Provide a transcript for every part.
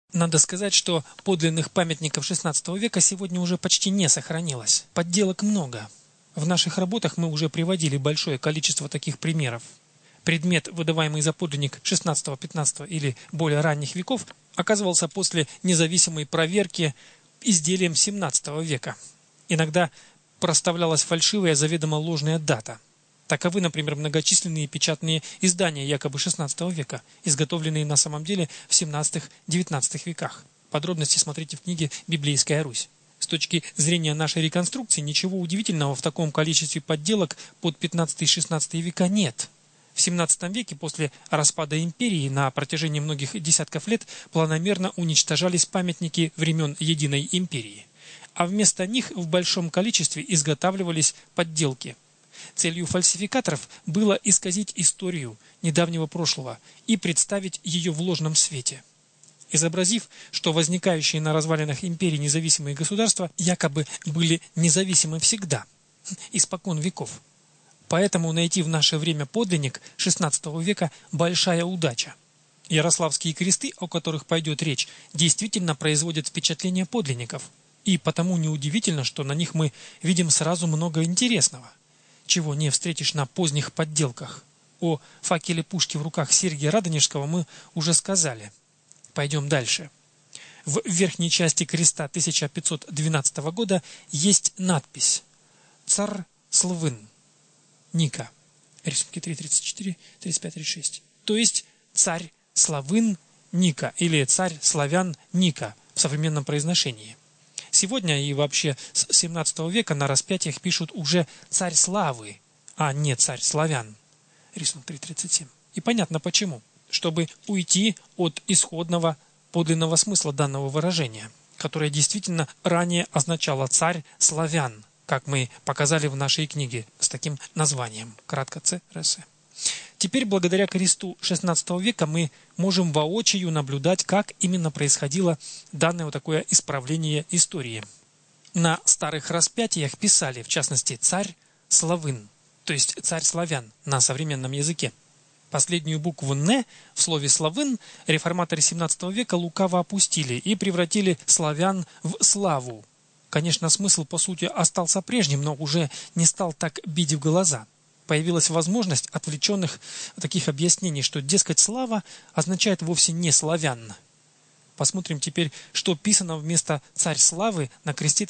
Надо сказать, что подлинных памятников XVI века сегодня уже почти не сохранилось. Подделок много. В наших работах мы уже приводили большое количество таких примеров. Предмет, выдаваемый за подлинник XVI, XV или более ранних веков, оказывался после независимой проверки изделием XVII века. Иногда проставлялась фальшивая, заведомо ложная дата. Таковы, например, многочисленные печатные издания якобы XVI века, изготовленные на самом деле в XVII-XIX веках. Подробности смотрите в книге «Библейская Русь». С точки зрения нашей реконструкции ничего удивительного в таком количестве подделок под XV-XVI века нет. В XVII веке после распада империи на протяжении многих десятков лет планомерно уничтожались памятники времен Единой империи, а вместо них в большом количестве изготавливались подделки. Целью фальсификаторов было исказить историю недавнего прошлого и представить ее в ложном свете, изобразив, что возникающие на развалинах империи независимые государства якобы были независимы всегда, испокон веков. Поэтому найти в наше время подлинник XVI века – большая удача. Ярославские кресты, о которых пойдет речь, действительно производят впечатление подлинников, и потому неудивительно, что на них мы видим сразу много интересного, чего не встретишь на поздних подделках. О факеле пушки в руках Сергия Радонежского мы уже сказали. Пойдем дальше. В верхней части креста 1512 года есть надпись «Цар Славын Ника». Рисунки 3.34, 35-36. То есть «Царь Славын Ника» или «Царь славян Ника» в современном произношении. Сегодня и вообще с XVII века на распятиях пишут уже «Царь славы», а не «Царь славян». Рисунок 3.37. И понятно почему. Чтобы уйти от исходного подлинного смысла данного выражения, которое действительно ранее означало «царь славян», как мы показали в нашей книге с таким названием, кратко ЦРС. Теперь, благодаря кресту XVI века, мы можем воочию наблюдать, как именно происходило данное вот такое исправление истории. На старых распятиях писали, в частности, «Царь Славын», то есть «Царь славян» на современном языке. Последнюю букву «н» в слове «славын» реформаторы XVII века лукаво опустили и превратили славян в славу. Конечно, смысл, по сути, остался прежним, но уже не стал так бить в глаза. Появилась возможность отвлеченных таких объяснений, что, дескать, слава означает вовсе не славян. Посмотрим теперь, что писано вместо «Царь славы» на кресте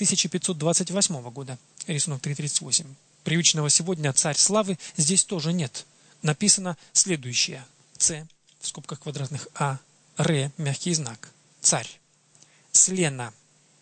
1528 года. Рисунок 3.38. Привычного сегодня «Царь славы» здесь тоже нет. Написано следующее. «Ц» в скобках квадратных «А», «Р» мягкий знак, «Царь», «Слена»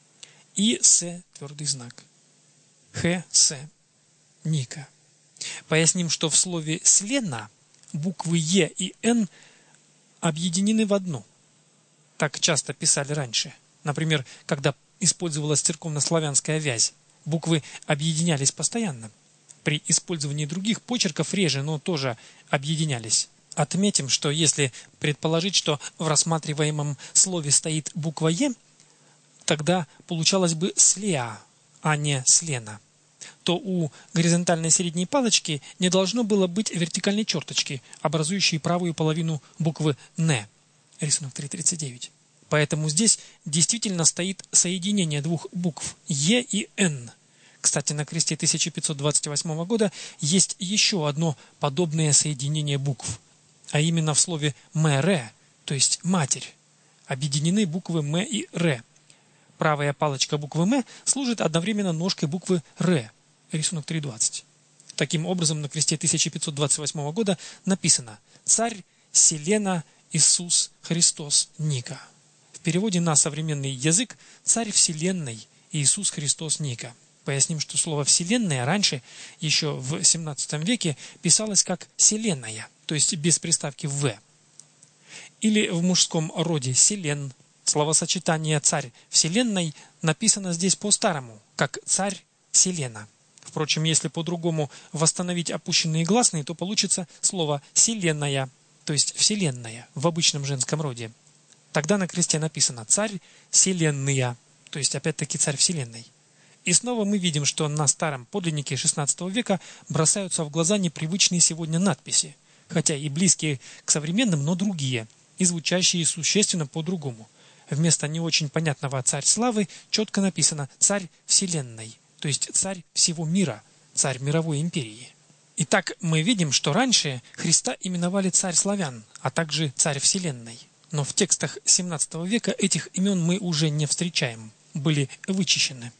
и «С» твердый знак, «Х», «С», «Ника». Поясним, что в слове «слена» буквы «Е» и «Н» объединены в одну. Так часто писали раньше. Например, когда использовалась церковнославянская вязь, буквы объединялись постоянно. При использовании других почерков реже, но тоже объединялись. Отметим, что если предположить, что в рассматриваемом слове стоит буква «Е», тогда получалось бы «слеа», а не «слена». То у горизонтальной средней палочки не должно было быть вертикальной черточки, образующей правую половину буквы «Н». Рисунок 3.39. Поэтому здесь действительно стоит соединение двух букв «Е» и «Н». Кстати, на кресте 1528 года есть еще одно подобное соединение букв, а именно в слове «мэре», то есть «матерь». Объединены буквы «м» и «р». Правая палочка буквы «м» служит одновременно ножкой буквы «р». Рисунок 3.20. Таким образом, на кресте 1528 года написано «Царь Селена Иисус Христос Ника». В переводе на современный язык «Царь Вселенной Иисус Христос Ника». Поясним, что слово «вселенная» раньше, еще в XVII веке, писалось как «селенная», то есть без приставки «в». Или в мужском роде «селен». Словосочетание «царь Вселенной» написано здесь по-старому, как «царь Селена». Впрочем, если по-другому восстановить опущенные гласные, то получится слово «селенная», то есть «вселенная» в обычном женском роде. Тогда на кресте написано «царь Селенная», то есть опять-таки «царь Вселенной». И снова мы видим, что на старом подлиннике XVI века бросаются в глаза непривычные сегодня надписи, хотя и близкие к современным, но другие, и звучащие существенно по-другому. Вместо не очень понятного «царь славы» четко написано «царь вселенной», то есть царь всего мира, царь мировой империи. Итак, мы видим, что раньше Христа именовали царь славян, а также царь вселенной. Но в текстах XVII века этих имен мы уже не встречаем, были вычищены.